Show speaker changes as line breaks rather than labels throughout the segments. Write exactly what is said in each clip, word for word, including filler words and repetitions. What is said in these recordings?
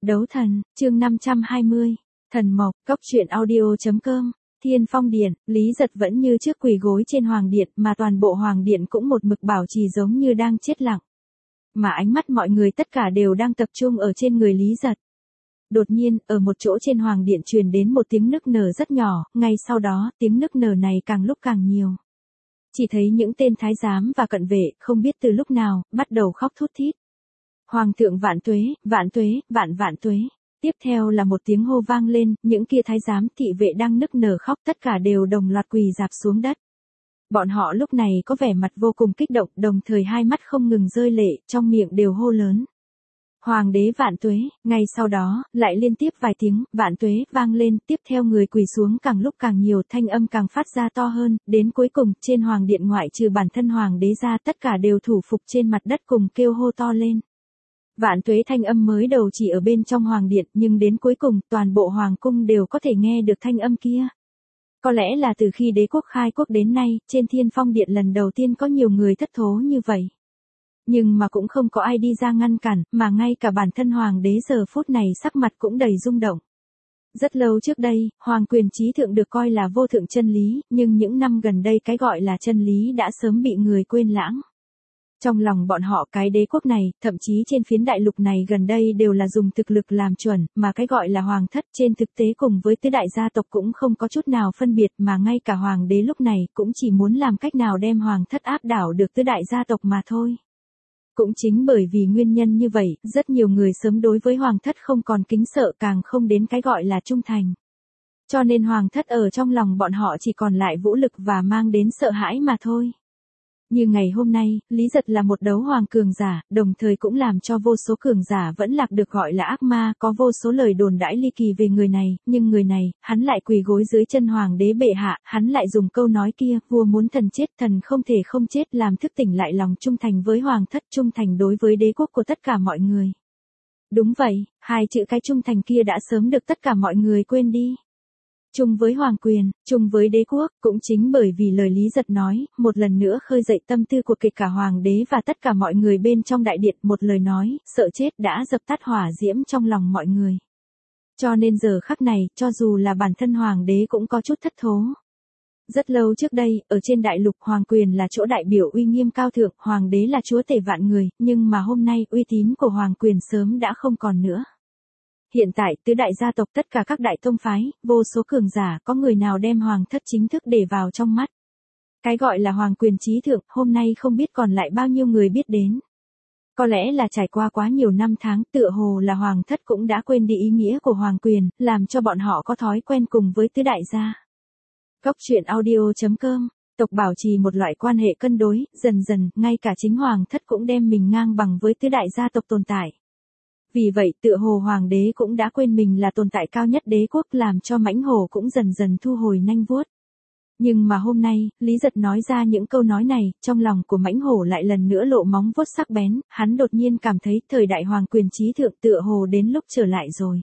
Đấu thần, chương năm trăm hai mươi. Thần mộc, cốc truyện audio chấm com. Thiên Phong Điện, Lý Giật vẫn như trước quỳ gối trên Hoàng Điện, mà toàn bộ Hoàng Điện cũng một mực bảo trì giống như đang chết lặng. Mà ánh mắt mọi người tất cả đều đang tập trung ở trên người Lý Giật. Đột nhiên, ở một chỗ trên Hoàng Điện truyền đến một tiếng nức nở rất nhỏ, ngay sau đó, tiếng nức nở này càng lúc càng nhiều. Chỉ thấy những tên thái giám và cận vệ, không biết từ lúc nào, bắt đầu khóc thút thít. Hoàng thượng vạn tuế, vạn tuế, vạn vạn tuế. Tiếp theo là một tiếng hô vang lên, những kia thái giám thị vệ đang nức nở khóc tất cả đều đồng loạt quỳ rạp xuống đất. Bọn họ lúc này có vẻ mặt vô cùng kích động, đồng thời hai mắt không ngừng rơi lệ, trong miệng đều hô lớn. Hoàng đế vạn tuế, ngay sau đó, lại liên tiếp vài tiếng, vạn tuế, vang lên, tiếp theo người quỳ xuống càng lúc càng nhiều, thanh âm càng phát ra to hơn, đến cuối cùng, trên Hoàng Điện ngoại trừ bản thân Hoàng đế ra tất cả đều thủ phục trên mặt đất cùng kêu hô to lên. Vạn tuế thanh âm mới đầu chỉ ở bên trong Hoàng Điện, nhưng đến cuối cùng, toàn bộ Hoàng cung đều có thể nghe được thanh âm kia. Có lẽ là từ khi đế quốc khai quốc đến nay, trên Thiên Phong Điện lần đầu tiên có nhiều người thất thố như vậy. Nhưng mà cũng không có ai đi ra ngăn cản, mà ngay cả bản thân Hoàng đế giờ phút này sắc mặt cũng đầy rung động. Rất lâu trước đây, Hoàng quyền chí thượng được coi là vô thượng chân lý, nhưng những năm gần đây cái gọi là chân lý đã sớm bị người quên lãng. Trong lòng bọn họ cái đế quốc này, thậm chí trên phiến đại lục này gần đây đều là dùng thực lực làm chuẩn, mà cái gọi là hoàng thất trên thực tế cùng với tứ đại gia tộc cũng không có chút nào phân biệt, mà ngay cả hoàng đế lúc này cũng chỉ muốn làm cách nào đem hoàng thất áp đảo được tứ đại gia tộc mà thôi. Cũng chính bởi vì nguyên nhân như vậy, rất nhiều người sớm đối với hoàng thất không còn kính sợ, càng không đến cái gọi là trung thành. Cho nên hoàng thất ở trong lòng bọn họ chỉ còn lại vũ lực và mang đến sợ hãi mà thôi. Như ngày hôm nay, Lý Giật là một đấu hoàng cường giả, đồng thời cũng làm cho vô số cường giả vẫn lạc được gọi là ác ma, có vô số lời đồn đãi ly kỳ về người này, nhưng người này, hắn lại quỳ gối dưới chân hoàng đế bệ hạ, hắn lại dùng câu nói kia, vua muốn thần chết, thần không thể không chết, làm thức tỉnh lại lòng trung thành với hoàng thất, trung thành đối với đế quốc của tất cả mọi người. Đúng vậy, hai chữ cái trung thành kia đã sớm được tất cả mọi người quên đi. Chung với hoàng quyền, chung với đế quốc, cũng chính bởi vì lời Lý Giật nói, một lần nữa khơi dậy tâm tư của kể cả hoàng đế và tất cả mọi người bên trong đại điện, một lời nói, sợ chết đã dập tắt hỏa diễm trong lòng mọi người. Cho nên giờ khắc này, cho dù là bản thân hoàng đế cũng có chút thất thố. Rất lâu trước đây, ở trên đại lục hoàng quyền là chỗ đại biểu uy nghiêm cao thượng, hoàng đế là chúa tể vạn người, nhưng mà hôm nay uy tín của hoàng quyền sớm đã không còn nữa. Hiện tại, tứ đại gia tộc tất cả các đại tông phái, vô số cường giả, có người nào đem hoàng thất chính thức để vào trong mắt. Cái gọi là hoàng quyền chí thượng, hôm nay không biết còn lại bao nhiêu người biết đến. Có lẽ là trải qua quá nhiều năm tháng, tựa hồ là hoàng thất cũng đã quên đi ý nghĩa của hoàng quyền, làm cho bọn họ có thói quen cùng với tứ đại gia. Cốc truyện audio chấm com. Tộc bảo trì một loại quan hệ cân đối, dần dần, ngay cả chính hoàng thất cũng đem mình ngang bằng với tứ đại gia tộc tồn tại. Vì vậy tựa hồ hoàng đế cũng đã quên mình là tồn tại cao nhất đế quốc, làm cho mãnh hổ cũng dần dần thu hồi nanh vuốt. Nhưng mà hôm nay, Lý Giật nói ra những câu nói này, trong lòng của mãnh hổ lại lần nữa lộ móng vuốt sắc bén, hắn đột nhiên cảm thấy thời đại hoàng quyền chí thượng tựa hồ đến lúc trở lại rồi.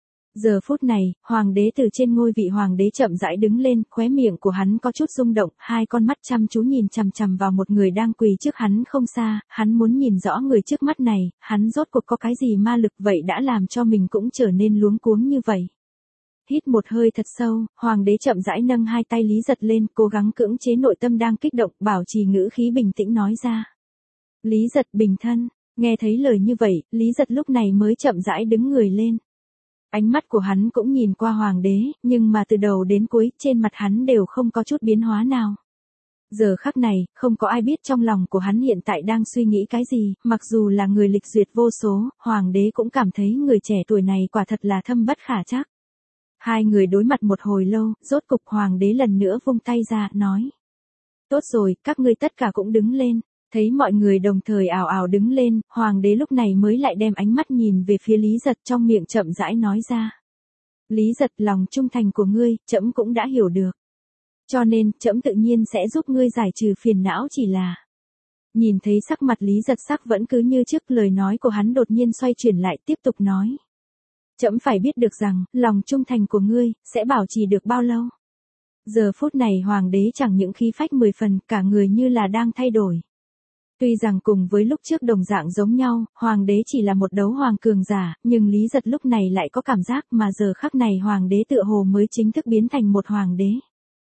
Giờ phút này, hoàng đế từ trên ngôi vị hoàng đế chậm rãi đứng lên, khóe miệng của hắn có chút rung động, hai con mắt chăm chú nhìn chằm chằm vào một người đang quỳ trước hắn không xa, hắn muốn nhìn rõ người trước mắt này, hắn rốt cuộc có cái gì ma lực vậy đã làm cho mình cũng trở nên luống cuống như vậy. Hít một hơi thật sâu, hoàng đế chậm rãi nâng hai tay Lý Giật lên, cố gắng cưỡng chế nội tâm đang kích động, bảo trì ngữ khí bình tĩnh nói ra. Lý Giật bình thân, nghe thấy lời như vậy, Lý Giật lúc này mới chậm rãi đứng người lên. Ánh mắt của hắn cũng nhìn qua hoàng đế, nhưng mà từ đầu đến cuối, trên mặt hắn đều không có chút biến hóa nào. Giờ khắc này, không có ai biết trong lòng của hắn hiện tại đang suy nghĩ cái gì, mặc dù là người lịch duyệt vô số, hoàng đế cũng cảm thấy người trẻ tuổi này quả thật là thâm bất khả trắc. Hai người đối mặt một hồi lâu, rốt cục hoàng đế lần nữa vung tay ra, nói. Tốt rồi, các ngươi tất cả cũng đứng lên. Thấy mọi người đồng thời ào ào đứng lên, hoàng đế lúc này mới lại đem ánh mắt nhìn về phía Lý Giật, trong miệng chậm rãi nói ra. Lý Giật, lòng trung thành của ngươi, trẫm cũng đã hiểu được. Cho nên, trẫm tự nhiên sẽ giúp ngươi giải trừ phiền não, chỉ là. Nhìn thấy sắc mặt Lý Giật sắc vẫn cứ như trước, lời nói của hắn đột nhiên xoay chuyển lại, tiếp tục nói. Trẫm phải biết được rằng, lòng trung thành của ngươi, sẽ bảo trì được bao lâu. Giờ phút này hoàng đế chẳng những khí phách mười phần, cả người như là đang thay đổi. Tuy rằng cùng với lúc trước đồng dạng giống nhau, hoàng đế chỉ là một đấu hoàng cường giả, nhưng Lý Giật lúc này lại có cảm giác mà giờ khắc này hoàng đế tựa hồ mới chính thức biến thành một hoàng đế.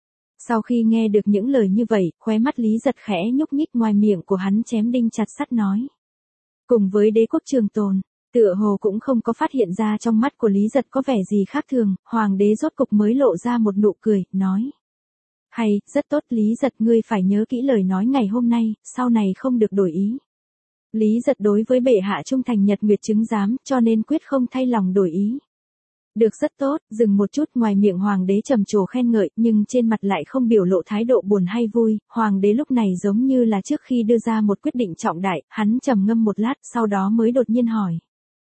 Sau khi nghe được những lời như vậy, khóe mắt Lý Giật khẽ nhúc nhích, ngoài miệng của hắn chém đinh chặt sắt nói. Cùng với đế quốc trường tồn, tựa hồ cũng không có phát hiện ra trong mắt của Lý Giật có vẻ gì khác thường, hoàng đế rốt cục mới lộ ra một nụ cười, nói. Hay, rất tốt Lý Giật, ngươi phải nhớ kỹ lời nói ngày hôm nay, sau này không được đổi ý. Lý Giật đối với bệ hạ trung thành nhật nguyệt chứng giám, cho nên quyết không thay lòng đổi ý. Được, rất tốt, dừng một chút, ngoài miệng hoàng đế trầm trồ khen ngợi, nhưng trên mặt lại không biểu lộ thái độ buồn hay vui, hoàng đế lúc này giống như là trước khi đưa ra một quyết định trọng đại, hắn trầm ngâm một lát, sau đó mới đột nhiên hỏi.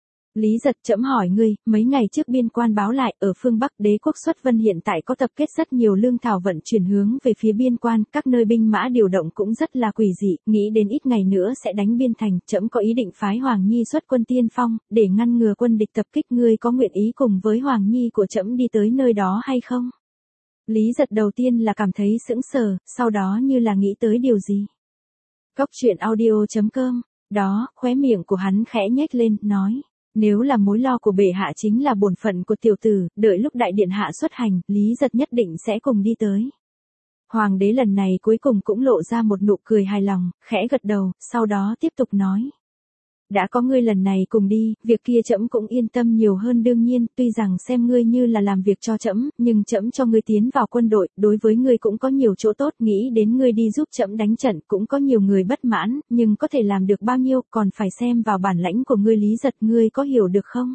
Lý Giật, trẫm hỏi ngươi, mấy ngày trước biên quan báo lại, ở phương Bắc đế quốc Xuất Vân hiện tại có tập kết rất nhiều lương thảo vận chuyển hướng về phía biên quan, các nơi binh mã điều động cũng rất là quỷ dị, nghĩ đến ít ngày nữa sẽ đánh biên thành, trẫm có ý định phái Hoàng Nhi xuất quân tiên phong, để ngăn ngừa quân địch tập kích, ngươi có nguyện ý cùng với Hoàng Nhi của trẫm đi tới nơi đó hay không? Lý Giật đầu tiên là cảm thấy sững sờ, sau đó như là nghĩ tới điều gì. Cốc truyện audio chấm com, đó, khóe miệng của hắn khẽ nhếch lên, nói. Nếu là mối lo của bệ hạ chính là bổn phận của tiểu tử, đợi lúc đại điện hạ xuất hành, Lý Giật nhất định sẽ cùng đi tới. Hoàng đế lần này cuối cùng cũng lộ ra một nụ cười hài lòng, khẽ gật đầu, sau đó tiếp tục nói. Đã có ngươi lần này cùng đi, việc kia trẫm cũng yên tâm nhiều hơn, đương nhiên, tuy rằng xem ngươi như là làm việc cho trẫm, nhưng trẫm cho ngươi tiến vào quân đội, đối với ngươi cũng có nhiều chỗ tốt, nghĩ đến ngươi đi giúp trẫm đánh trận, cũng có nhiều người bất mãn, nhưng có thể làm được bao nhiêu, còn phải xem vào bản lãnh của ngươi. Lý Giật, ngươi có hiểu được không?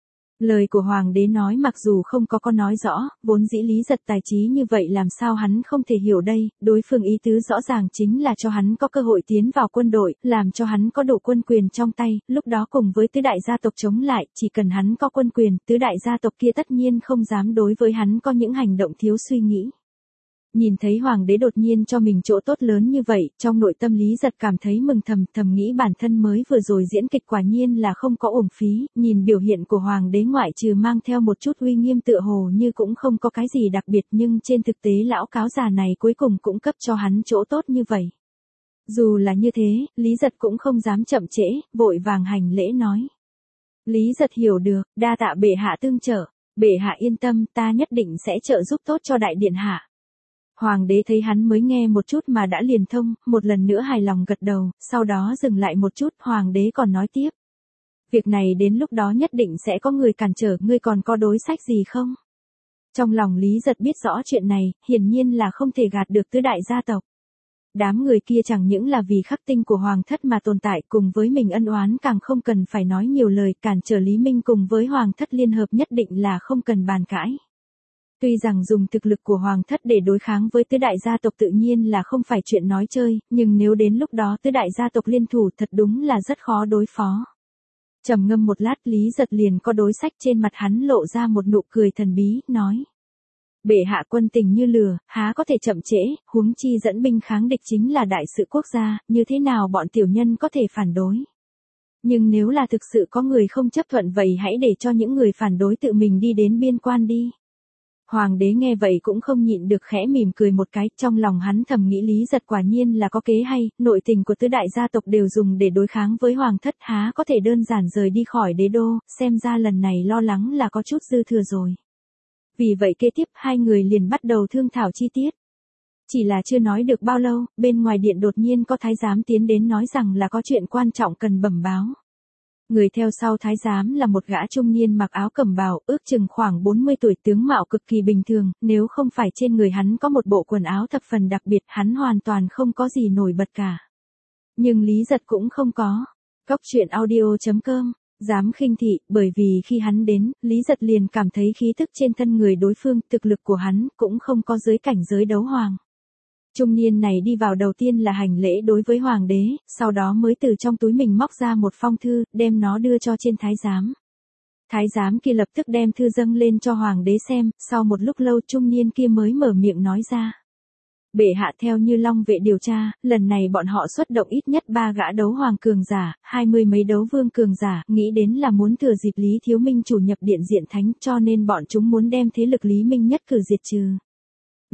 Lời của hoàng đế nói mặc dù không có có nói rõ, vốn dĩ Lý Giật tài trí như vậy làm sao hắn không thể hiểu đây, đối phương ý tứ rõ ràng chính là cho hắn có cơ hội tiến vào quân đội, làm cho hắn có đủ quân quyền trong tay, lúc đó cùng với tứ đại gia tộc chống lại, chỉ cần hắn có quân quyền, tứ đại gia tộc kia tất nhiên không dám đối với hắn có những hành động thiếu suy nghĩ. Nhìn thấy hoàng đế đột nhiên cho mình chỗ tốt lớn như vậy, trong nội tâm Lý Giật cảm thấy mừng thầm, thầm nghĩ bản thân mới vừa rồi diễn kịch quả nhiên là không có uổng phí, nhìn biểu hiện của hoàng đế ngoại trừ mang theo một chút uy nghiêm tựa hồ như cũng không có cái gì đặc biệt, nhưng trên thực tế lão cáo già này cuối cùng cũng cấp cho hắn chỗ tốt như vậy. Dù là như thế, Lý Giật cũng không dám chậm trễ, vội vàng hành lễ nói. Lý Giật hiểu được, đa tạ bệ hạ tương trợ, bệ hạ yên tâm, ta nhất định sẽ trợ giúp tốt cho đại điện hạ. Hoàng đế thấy hắn mới nghe một chút mà đã liền thông, một lần nữa hài lòng gật đầu, sau đó dừng lại một chút, hoàng đế còn nói tiếp. Việc này đến lúc đó nhất định sẽ có người cản trở, ngươi còn có đối sách gì không? Trong lòng Lý Giật biết rõ chuyện này, hiển nhiên là không thể gạt được tứ đại gia tộc. Đám người kia chẳng những là vì khắc tinh của hoàng thất mà tồn tại, cùng với mình ân oán càng không cần phải nói nhiều lời, cản trở Lý Minh cùng với hoàng thất liên hợp nhất định là không cần bàn cãi. Tuy rằng dùng thực lực của hoàng thất để đối kháng với tứ đại gia tộc tự nhiên là không phải chuyện nói chơi, nhưng nếu đến lúc đó tứ đại gia tộc liên thủ thật đúng là rất khó đối phó. Trầm ngâm một lát, Lý Giật liền có đối sách, trên mặt hắn lộ ra một nụ cười thần bí, nói. Bệ hạ quân tình như lửa, há có thể chậm trễ, huống chi dẫn binh kháng địch chính là đại sự quốc gia, như thế nào bọn tiểu nhân có thể phản đối. Nhưng nếu là thực sự có người không chấp thuận vậy hãy để cho những người phản đối tự mình đi đến biên quan đi. Hoàng đế nghe vậy cũng không nhịn được khẽ mỉm cười một cái, trong lòng hắn thầm nghĩ Lý Giật quả nhiên là có kế hay, nội tình của tứ đại gia tộc đều dùng để đối kháng với hoàng thất, há có thể đơn giản rời đi khỏi đế đô, xem ra lần này lo lắng là có chút dư thừa rồi. Vì vậy kế tiếp hai người liền bắt đầu thương thảo chi tiết. Chỉ là chưa nói được bao lâu, bên ngoài điện đột nhiên có thái giám tiến đến nói rằng là có chuyện quan trọng cần bẩm báo. Người theo sau thái giám là một gã trung niên mặc áo cẩm bào, ước chừng khoảng bốn mươi tuổi, tướng mạo cực kỳ bình thường, nếu không phải trên người hắn có một bộ quần áo thập phần đặc biệt, hắn hoàn toàn không có gì nổi bật cả. Nhưng Lý Giật cũng không có. Cốc truyện audio chấm com, dám khinh thị, bởi vì khi hắn đến, Lý Giật liền cảm thấy khí tức trên thân người đối phương, thực lực của hắn cũng không có dưới cảnh giới đấu hoàng. Trung niên này đi vào đầu tiên là hành lễ đối với hoàng đế, sau đó mới từ trong túi mình móc ra một phong thư, đem nó đưa cho trên thái giám. Thái giám kia lập tức đem thư dâng lên cho hoàng đế xem, sau một lúc lâu trung niên kia mới mở miệng nói ra. Bệ hạ, theo như Long vệ điều tra, lần này bọn họ xuất động ít nhất ba gã đấu hoàng cường giả, hai mươi mấy đấu vương cường giả, nghĩ đến là muốn thừa dịp Lý Thiếu Minh chủ nhập điện diện thánh, cho nên bọn chúng muốn đem thế lực Lý Minh nhất cử diệt trừ.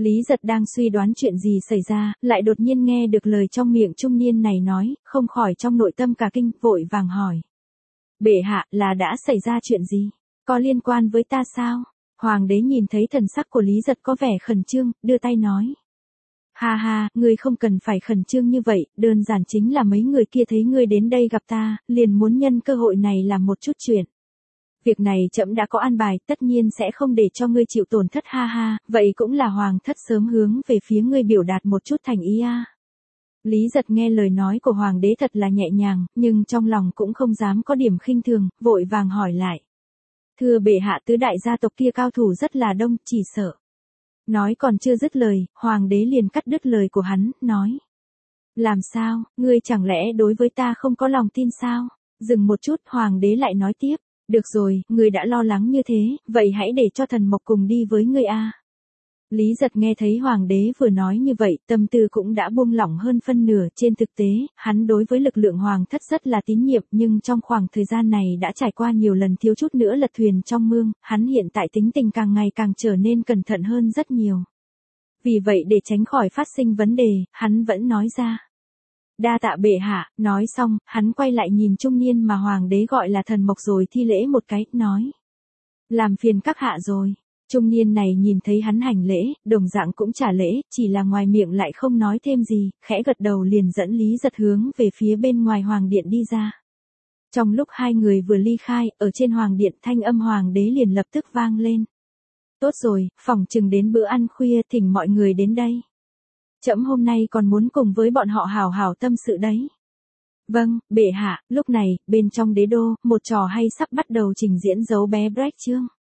Lý Giật đang suy đoán chuyện gì xảy ra, lại đột nhiên nghe được lời trong miệng trung niên này nói, không khỏi trong nội tâm cả kinh, vội vàng hỏi. Bệ hạ, là đã xảy ra chuyện gì? Có liên quan với ta sao? Hoàng đế nhìn thấy thần sắc của Lý Giật có vẻ khẩn trương, đưa tay nói. Ha ha, ngươi không cần phải khẩn trương như vậy, đơn giản chính là mấy người kia thấy ngươi đến đây gặp ta, liền muốn nhân cơ hội này làm một chút chuyện. Việc này trẫm đã có an bài, tất nhiên sẽ không để cho ngươi chịu tổn thất ha ha, vậy cũng là hoàng thất sớm hướng về phía ngươi biểu đạt một chút thành ý a. Lý Giật nghe lời nói của hoàng đế thật là nhẹ nhàng, nhưng trong lòng cũng không dám có điểm khinh thường, vội vàng hỏi lại. Thưa bệ hạ, tứ đại gia tộc kia cao thủ rất là đông, chỉ sợ. Nói còn chưa dứt lời, hoàng đế liền cắt đứt lời của hắn, nói. Làm sao, ngươi chẳng lẽ đối với ta không có lòng tin sao? Dừng một chút, hoàng đế lại nói tiếp. Được rồi, ngươi đã lo lắng như thế, vậy hãy để cho thần mộc cùng đi với ngươi a. Lý Giật nghe thấy hoàng đế vừa nói như vậy, tâm tư cũng đã buông lỏng hơn phân nửa, trên thực tế, hắn đối với lực lượng hoàng thất rất là tín nhiệm, nhưng trong khoảng thời gian này đã trải qua nhiều lần thiếu chút nữa lật thuyền trong mương, hắn hiện tại tính tình càng ngày càng trở nên cẩn thận hơn rất nhiều. Vì vậy để tránh khỏi phát sinh vấn đề, hắn vẫn nói ra. Đa tạ bệ hạ, nói xong, hắn quay lại nhìn trung niên mà hoàng đế gọi là thần mộc rồi thi lễ một cái, nói. Làm phiền các hạ rồi. Trung niên này nhìn thấy hắn hành lễ, đồng dạng cũng trả lễ, chỉ là ngoài miệng lại không nói thêm gì, khẽ gật đầu liền dẫn Lý Giật hướng về phía bên ngoài hoàng điện đi ra. Trong lúc hai người vừa ly khai, ở trên hoàng điện thanh âm hoàng đế liền lập tức vang lên. Tốt rồi, phỏng chừng đến bữa ăn khuya thỉnh mọi người đến đây. Trẫm hôm nay còn muốn cùng với bọn họ hào hào tâm sự đấy. Vâng, bệ hạ, lúc này, bên trong đế đô, một trò hay sắp bắt đầu trình diễn dấu bé Brecht chương.